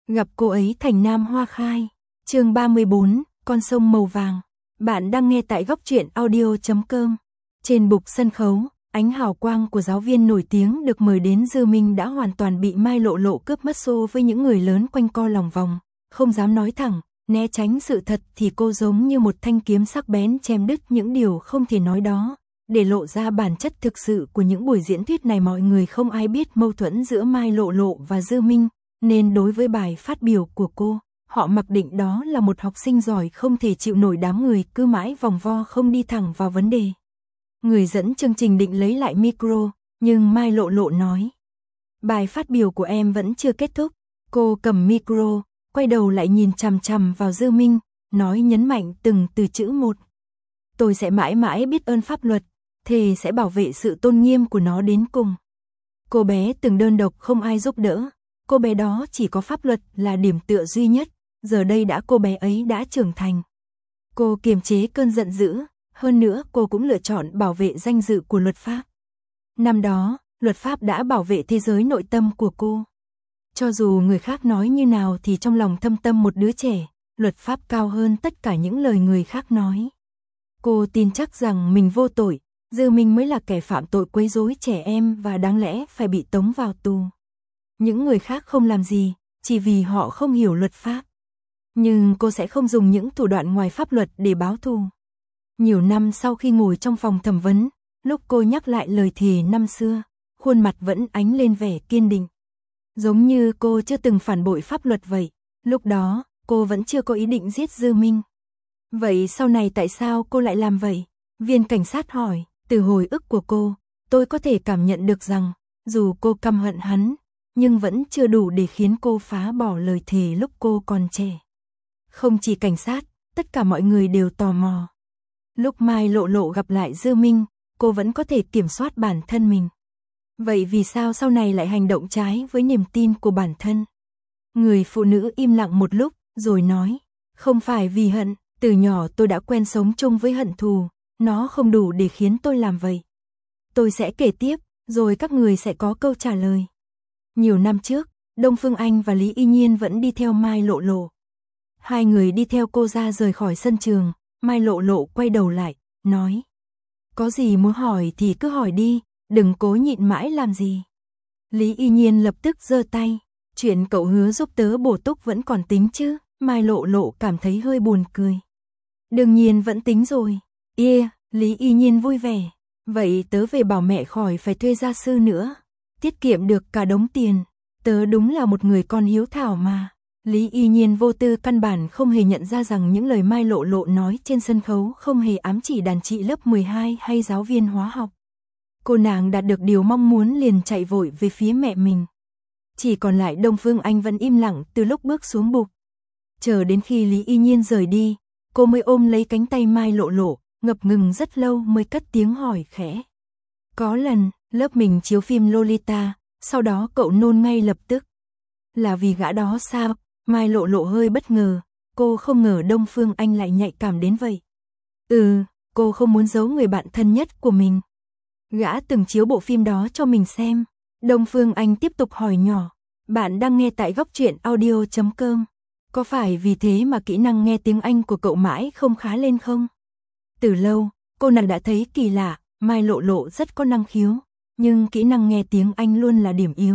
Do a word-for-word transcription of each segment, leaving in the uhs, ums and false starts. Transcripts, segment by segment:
Gặp cô ấy thành nam hoa khai. Chương ba mươi bốn, con sông màu vàng. Bạn đang nghe tại góc truyện audio chấm com. Trên bục sân khấu, ánh hào quang của giáo viên nổi tiếng được mời đến Dư Minh đã hoàn toàn bị Mai Lộ Lộ cướp mất xô với những người lớn quanh co lòng vòng, không dám nói thẳng, né tránh sự thật thì cô giống như một thanh kiếm sắc bén chém đứt những điều không thể nói đó. Để lộ ra bản chất thực sự của những buổi diễn thuyết này, mọi người không ai biết mâu thuẫn giữa Mai Lộ Lộ và Dư Minh, nên đối với bài phát biểu của cô, họ mặc định đó là một học sinh giỏi không thể chịu nổi đám người cứ mãi vòng vo không đi thẳng vào vấn đề. Người dẫn chương trình định lấy lại micro, nhưng Mai Lộ Lộ nói: bài phát biểu của em vẫn chưa kết thúc. Cô cầm micro, quay đầu lại nhìn chằm chằm vào Dư Minh, nói nhấn mạnh từng từ chữ một. Tôi sẽ mãi mãi biết ơn pháp luật, thề sẽ bảo vệ sự tôn nghiêm của nó đến cùng. Cô bé từng đơn độc không ai giúp đỡ, cô bé đó chỉ có pháp luật là điểm tựa duy nhất, giờ đây đã cô bé ấy đã trưởng thành. Cô kiềm chế cơn giận dữ, hơn nữa cô cũng lựa chọn bảo vệ danh dự của luật pháp. Năm đó, luật pháp đã bảo vệ thế giới nội tâm của cô. Cho dù người khác nói như nào thì trong lòng thâm tâm một đứa trẻ, luật pháp cao hơn tất cả những lời người khác nói. Cô tin chắc rằng mình vô tội, Dư Minh mới là kẻ phạm tội quấy rối trẻ em và đáng lẽ phải bị tống vào tù. Những người khác không làm gì, chỉ vì họ không hiểu luật pháp. Nhưng cô sẽ không dùng những thủ đoạn ngoài pháp luật để báo thù. Nhiều năm sau khi ngồi trong phòng thẩm vấn, lúc cô nhắc lại lời thề năm xưa, khuôn mặt vẫn ánh lên vẻ kiên định. Giống như cô chưa từng phản bội pháp luật vậy, lúc đó, cô vẫn chưa có ý định giết Dư Minh. Vậy sau này tại sao cô lại làm vậy? Viên cảnh sát hỏi. Từ hồi ức của cô, tôi có thể cảm nhận được rằng, dù cô căm hận hắn, nhưng vẫn chưa đủ để khiến cô phá bỏ lời thề lúc cô còn trẻ. Không chỉ cảnh sát, tất cả mọi người đều tò mò. Lúc Mai Lộ Lộ gặp lại Dư Minh, cô vẫn có thể kiểm soát bản thân mình. Vậy vì sao sau này lại hành động trái với niềm tin của bản thân? Người phụ nữ im lặng một lúc, rồi nói, không phải vì hận, từ nhỏ tôi đã quen sống chung với hận thù. Nó không đủ để khiến tôi làm vậy. Tôi sẽ kể tiếp, rồi các người sẽ có câu trả lời. Nhiều năm trước, Đông Phương Anh và Lý Y Nhiên vẫn đi theo Mai Lộ Lộ. Hai người đi theo cô ra rời khỏi sân trường, Mai Lộ Lộ quay đầu lại, nói: có gì muốn hỏi thì cứ hỏi đi, đừng cố nhịn mãi làm gì. Lý Y Nhiên lập tức giơ tay, chuyện cậu hứa giúp tớ bổ túc vẫn còn tính chứ? Mai Lộ Lộ cảm thấy hơi buồn cười. Đương nhiên vẫn tính rồi. Yeah, Lý Y Nhiên vui vẻ. Vậy tớ về bảo mẹ khỏi phải thuê gia sư nữa. Tiết kiệm được cả đống tiền. Tớ đúng là một người con hiếu thảo mà. Lý Y Nhiên vô tư căn bản không hề nhận ra rằng những lời Mai Lộ Lộ nói trên sân khấu không hề ám chỉ đàn chị lớp mười hai hay giáo viên hóa học. Cô nàng đạt được điều mong muốn liền chạy vội về phía mẹ mình. Chỉ còn lại Đông Phương Anh vẫn im lặng từ lúc bước xuống bục. Chờ đến khi Lý Y Nhiên rời đi, cô mới ôm lấy cánh tay Mai Lộ Lộ, ngập ngừng rất lâu mới cất tiếng hỏi khẽ. Có lần, lớp mình chiếu phim Lolita, sau đó cậu nôn ngay lập tức. Là vì gã đó sao? Mai Lộ Lộ hơi bất ngờ, cô không ngờ Đông Phương Anh lại nhạy cảm đến vậy. Ừ, cô không muốn giấu người bạn thân nhất của mình. Gã từng chiếu bộ phim đó cho mình xem. Đông Phương Anh tiếp tục hỏi nhỏ. Bạn đang nghe tại góc truyện audio chấm com. Có phải vì thế mà kỹ năng nghe tiếng Anh của cậu mãi không khá lên không? Từ lâu, cô nàng đã thấy kỳ lạ, Mai Lộ Lộ rất có năng khiếu, nhưng kỹ năng nghe tiếng Anh luôn là điểm yếu.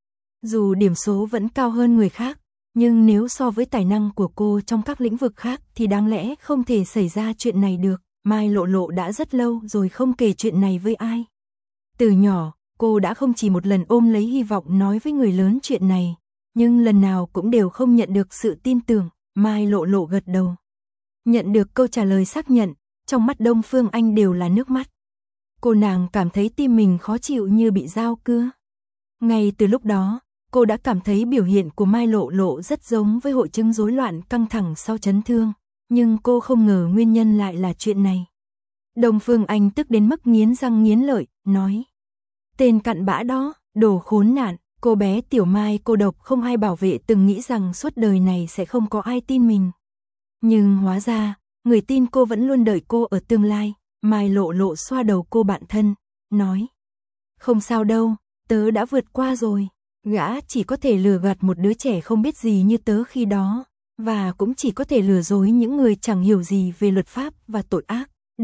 Dù điểm số vẫn cao hơn người khác, nhưng nếu so với tài năng của cô trong các lĩnh vực khác thì đáng lẽ không thể xảy ra chuyện này được. Mai Lộ Lộ đã rất lâu rồi không kể chuyện này với ai. Từ nhỏ, cô đã không chỉ một lần ôm lấy hy vọng nói với người lớn chuyện này, nhưng lần nào cũng đều không nhận được sự tin tưởng. Mai Lộ Lộ gật đầu. Nhận được câu trả lời xác nhận, trong mắt Đông Phương Anh đều là nước mắt. Cô nàng cảm thấy tim mình khó chịu như bị dao cưa. Ngay từ lúc đó, cô đã cảm thấy biểu hiện của Mai Lộ Lộ rất giống với hội chứng rối loạn căng thẳng sau chấn thương, nhưng cô không ngờ nguyên nhân lại là chuyện này. Đông Phương Anh tức đến mức nghiến răng nghiến lợi, nói: tên cặn bã đó, đồ khốn nạn, cô bé Tiểu Mai cô độc không ai bảo vệ từng nghĩ rằng suốt đời này sẽ không có ai tin mình. Nhưng hóa ra, người tin cô vẫn luôn đợi cô ở tương lai. Mai Lộ Lộ xoa đầu cô bạn thân, nói: không sao đâu, tớ đã vượt qua rồi. Gã chỉ có thể lừa gạt một đứa trẻ không biết gì như tớ khi đó, và cũng chỉ có thể lừa dối những người chẳng hiểu gì về luật pháp và tội ác, D,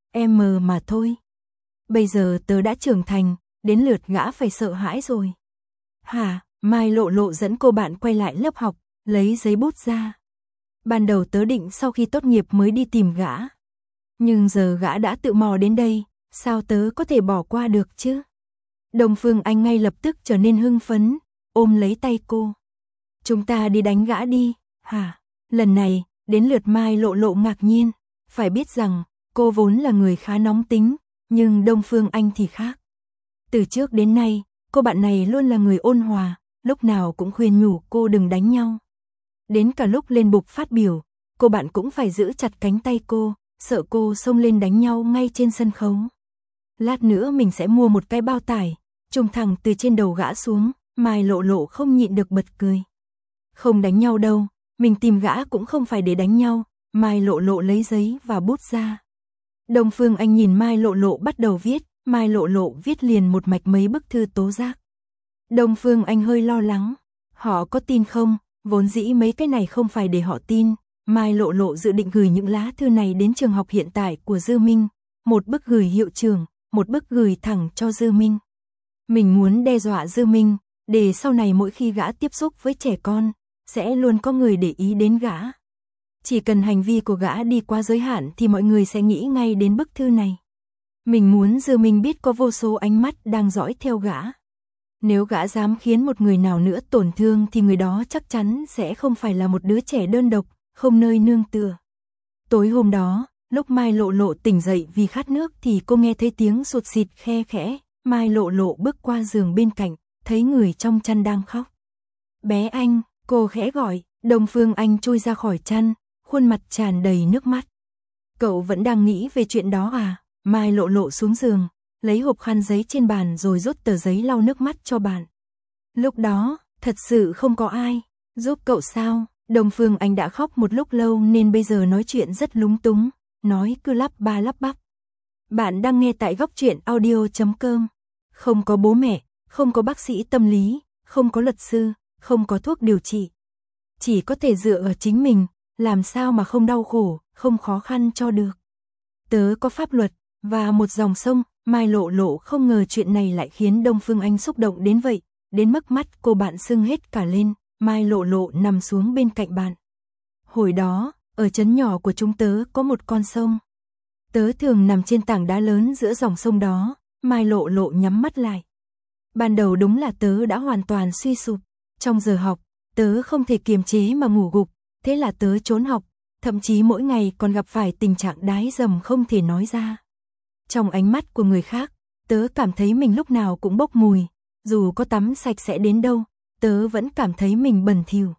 M mà thôi. Bây giờ tớ đã trưởng thành, đến lượt gã phải sợ hãi rồi. Hả? Mai Lộ Lộ dẫn cô bạn quay lại lớp học, lấy giấy bút ra. Ban đầu tớ định sau khi tốt nghiệp mới đi tìm gã. Nhưng giờ gã đã tự mò đến đây, sao tớ có thể bỏ qua được chứ? Đông Phương Anh ngay lập tức trở nên hưng phấn, ôm lấy tay cô. Chúng ta đi đánh gã đi, hả? Lần này, đến lượt Mai Lộ Lộ ngạc nhiên, phải biết rằng, cô vốn là người khá nóng tính, nhưng Đông Phương Anh thì khác. Từ trước đến nay, cô bạn này luôn là người ôn hòa, lúc nào cũng khuyên nhủ cô đừng đánh nhau. Đến cả lúc lên bục phát biểu, cô bạn cũng phải giữ chặt cánh tay cô, sợ cô xông lên đánh nhau ngay trên sân khấu. Lát nữa mình sẽ mua một cái bao tải, trùng thẳng từ trên đầu gã xuống, Mai Lộ Lộ không nhịn được bật cười. Không đánh nhau đâu, mình tìm gã cũng không phải để đánh nhau, Mai Lộ Lộ lấy giấy và bút ra. Đông Phương Anh nhìn Mai Lộ Lộ bắt đầu viết, Mai Lộ Lộ viết liền một mạch mấy bức thư tố giác. Đông Phương Anh hơi lo lắng, họ có tin không? Vốn dĩ mấy cái này không phải để họ tin. Mai Lộ Lộ dự định gửi những lá thư này đến trường học hiện tại của Dư Minh, một bức gửi hiệu trưởng, một bức gửi thẳng cho Dư Minh. Mình muốn đe dọa Dư Minh, để sau này mỗi khi gã tiếp xúc với trẻ con, sẽ luôn có người để ý đến gã. Chỉ cần hành vi của gã đi qua giới hạn thì mọi người sẽ nghĩ ngay đến bức thư này. Mình muốn Dư Minh biết có vô số ánh mắt đang dõi theo gã. Nếu gã dám khiến một người nào nữa tổn thương thì người đó chắc chắn sẽ không phải là một đứa trẻ đơn độc, không nơi nương tựa. Tối hôm đó, lúc Mai Lộ Lộ tỉnh dậy vì khát nước thì cô nghe thấy tiếng sụt xịt khe khẽ. Mai Lộ Lộ bước qua giường bên cạnh, thấy người trong chăn đang khóc. Bé Anh, cô khẽ gọi, Đông Phương Anh chui ra khỏi chăn, khuôn mặt tràn đầy nước mắt. Cậu vẫn đang nghĩ về chuyện đó à? Mai Lộ Lộ xuống giường, lấy hộp khăn giấy trên bàn rồi rút tờ giấy lau nước mắt cho bạn. Lúc đó, thật sự không có ai giúp cậu sao? Đông Phương Anh đã khóc một lúc lâu nên bây giờ nói chuyện rất lúng túng, nói cứ lắp ba lắp bắp. Bạn đang nghe tại góc truyện audio chấm com. Không có bố mẹ, không có bác sĩ tâm lý, không có luật sư, không có thuốc điều trị. Chỉ có thể dựa ở chính mình, làm sao mà không đau khổ, không khó khăn cho được. Tớ có pháp luật, và một dòng sông. Mai Lộ Lộ không ngờ chuyện này lại khiến Đông Phương Anh xúc động đến vậy, đến mức mắt cô bạn sưng hết cả lên. Mai Lộ Lộ nằm xuống bên cạnh bạn. Hồi đó, ở trấn nhỏ của chúng tớ có một con sông. Tớ thường nằm trên tảng đá lớn giữa dòng sông đó. Mai Lộ Lộ nhắm mắt lại. Ban đầu đúng là tớ đã hoàn toàn suy sụp. Trong giờ học, tớ không thể kiềm chế mà ngủ gục, thế là tớ trốn học, thậm chí mỗi ngày còn gặp phải tình trạng đái dầm không thể nói ra. Trong ánh mắt của người khác, tớ cảm thấy mình lúc nào cũng bốc mùi, dù có tắm sạch sẽ đến đâu, tớ vẫn cảm thấy mình bẩn thỉu.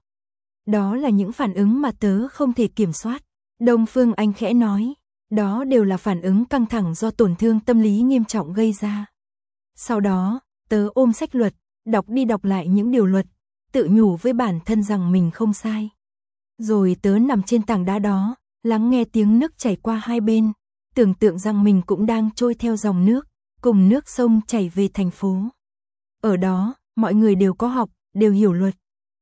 Đó là những phản ứng mà tớ không thể kiểm soát. Đông Phương Anh khẽ nói, đó đều là phản ứng căng thẳng do tổn thương tâm lý nghiêm trọng gây ra. Sau đó, tớ ôm sách luật, đọc đi đọc lại những điều luật, tự nhủ với bản thân rằng mình không sai. Rồi tớ nằm trên tảng đá đó, lắng nghe tiếng nước chảy qua hai bên, tưởng tượng rằng mình cũng đang trôi theo dòng nước, cùng nước sông chảy về thành phố. Ở đó, mọi người đều có học, đều hiểu luật.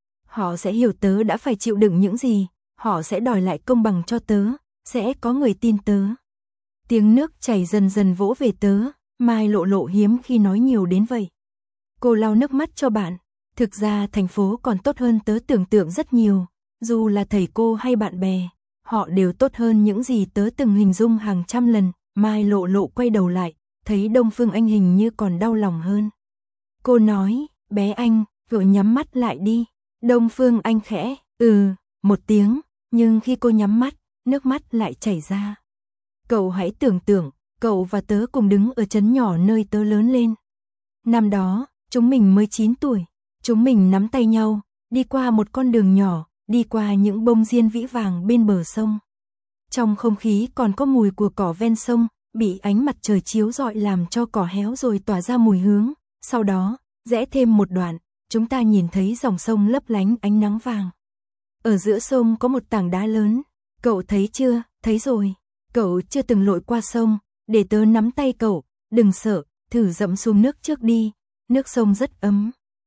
Họ sẽ hiểu tớ đã phải chịu đựng những gì, họ sẽ đòi lại công bằng cho tớ, sẽ có người tin tớ. Tiếng nước chảy dần dần vỗ về tớ, Mai Lộ Lộ hiếm khi nói nhiều đến vậy. Cô lau nước mắt cho bạn. Thực ra thành phố còn tốt hơn tớ tưởng tượng rất nhiều, dù là thầy cô hay bạn bè, họ đều tốt hơn những gì tớ từng hình dung hàng trăm lần. Mai Lộ Lộ quay đầu lại, thấy Đông Phương Anh hình như còn đau lòng hơn. Cô nói, bé Anh, cậu nhắm mắt lại đi. Đông Phương Anh khẽ, ừ, một tiếng, nhưng khi cô nhắm mắt, nước mắt lại chảy ra. Cậu hãy tưởng tượng, cậu và tớ cùng đứng ở trấn nhỏ nơi tớ lớn lên. Năm đó, chúng mình mới chín tuổi, chúng mình nắm tay nhau, đi qua một con đường nhỏ, đi qua những bông diên vĩ vàng bên bờ sông. Trong không khí còn có mùi của cỏ ven sông, bị ánh mặt trời chiếu rọi làm cho cỏ héo rồi tỏa ra mùi hướng. Sau đó, rẽ thêm một đoạn, chúng ta nhìn thấy dòng sông lấp lánh ánh nắng vàng. Ở giữa sông có một tảng đá lớn, cậu thấy chưa? Thấy rồi. Cậu chưa từng lội qua sông, để tớ nắm tay cậu, đừng sợ, thử dẫm xuống nước trước đi, nước sông rất ấm.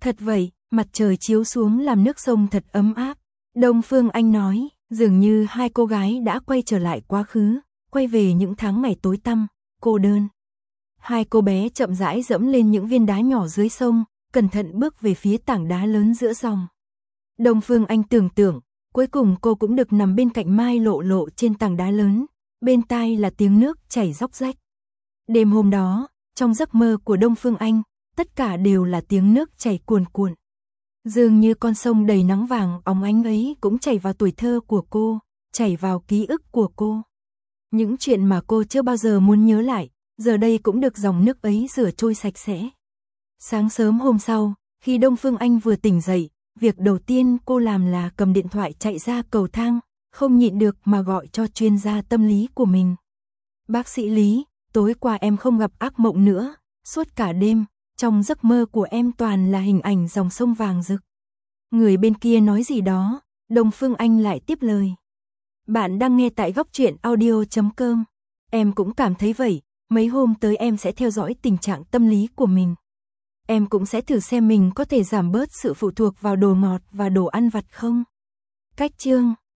Thật vậy, mặt trời chiếu xuống làm nước sông thật ấm áp. Đông Phương Anh nói, dường như hai cô gái đã quay trở lại quá khứ, quay về những tháng ngày tối tăm, cô đơn. Hai cô bé chậm rãi dẫm lên những viên đá nhỏ dưới sông, cẩn thận bước về phía tảng đá lớn giữa dòng. Đông Phương Anh tưởng tượng, cuối cùng cô cũng được nằm bên cạnh Mai Lộ Lộ trên tảng đá lớn, bên tai là tiếng nước chảy róc rách. Đêm hôm đó, trong giấc mơ của Đông Phương Anh, tất cả đều là tiếng nước chảy cuồn cuộn. Dường như con sông đầy nắng vàng óng ánh ấy cũng chảy vào tuổi thơ của cô, chảy vào ký ức của cô. Những chuyện mà cô chưa bao giờ muốn nhớ lại, giờ đây cũng được dòng nước ấy rửa trôi sạch sẽ. Sáng sớm hôm sau, khi Đông Phương Anh vừa tỉnh dậy, việc đầu tiên cô làm là cầm điện thoại chạy ra cầu thang, không nhịn được mà gọi cho chuyên gia tâm lý của mình. Bác sĩ Lý, tối qua em không gặp ác mộng nữa, suốt cả đêm, trong giấc mơ của em toàn là hình ảnh dòng sông vàng rực. Người bên kia nói gì đó, Đông Phương Anh lại tiếp lời. Bạn đang nghe tại góc truyện audio chấm com. Em cũng cảm thấy vậy, mấy hôm tới em sẽ theo dõi tình trạng tâm lý của mình. Em cũng sẽ thử xem mình có thể giảm bớt sự phụ thuộc vào đồ ngọt và đồ ăn vặt không. Cách chương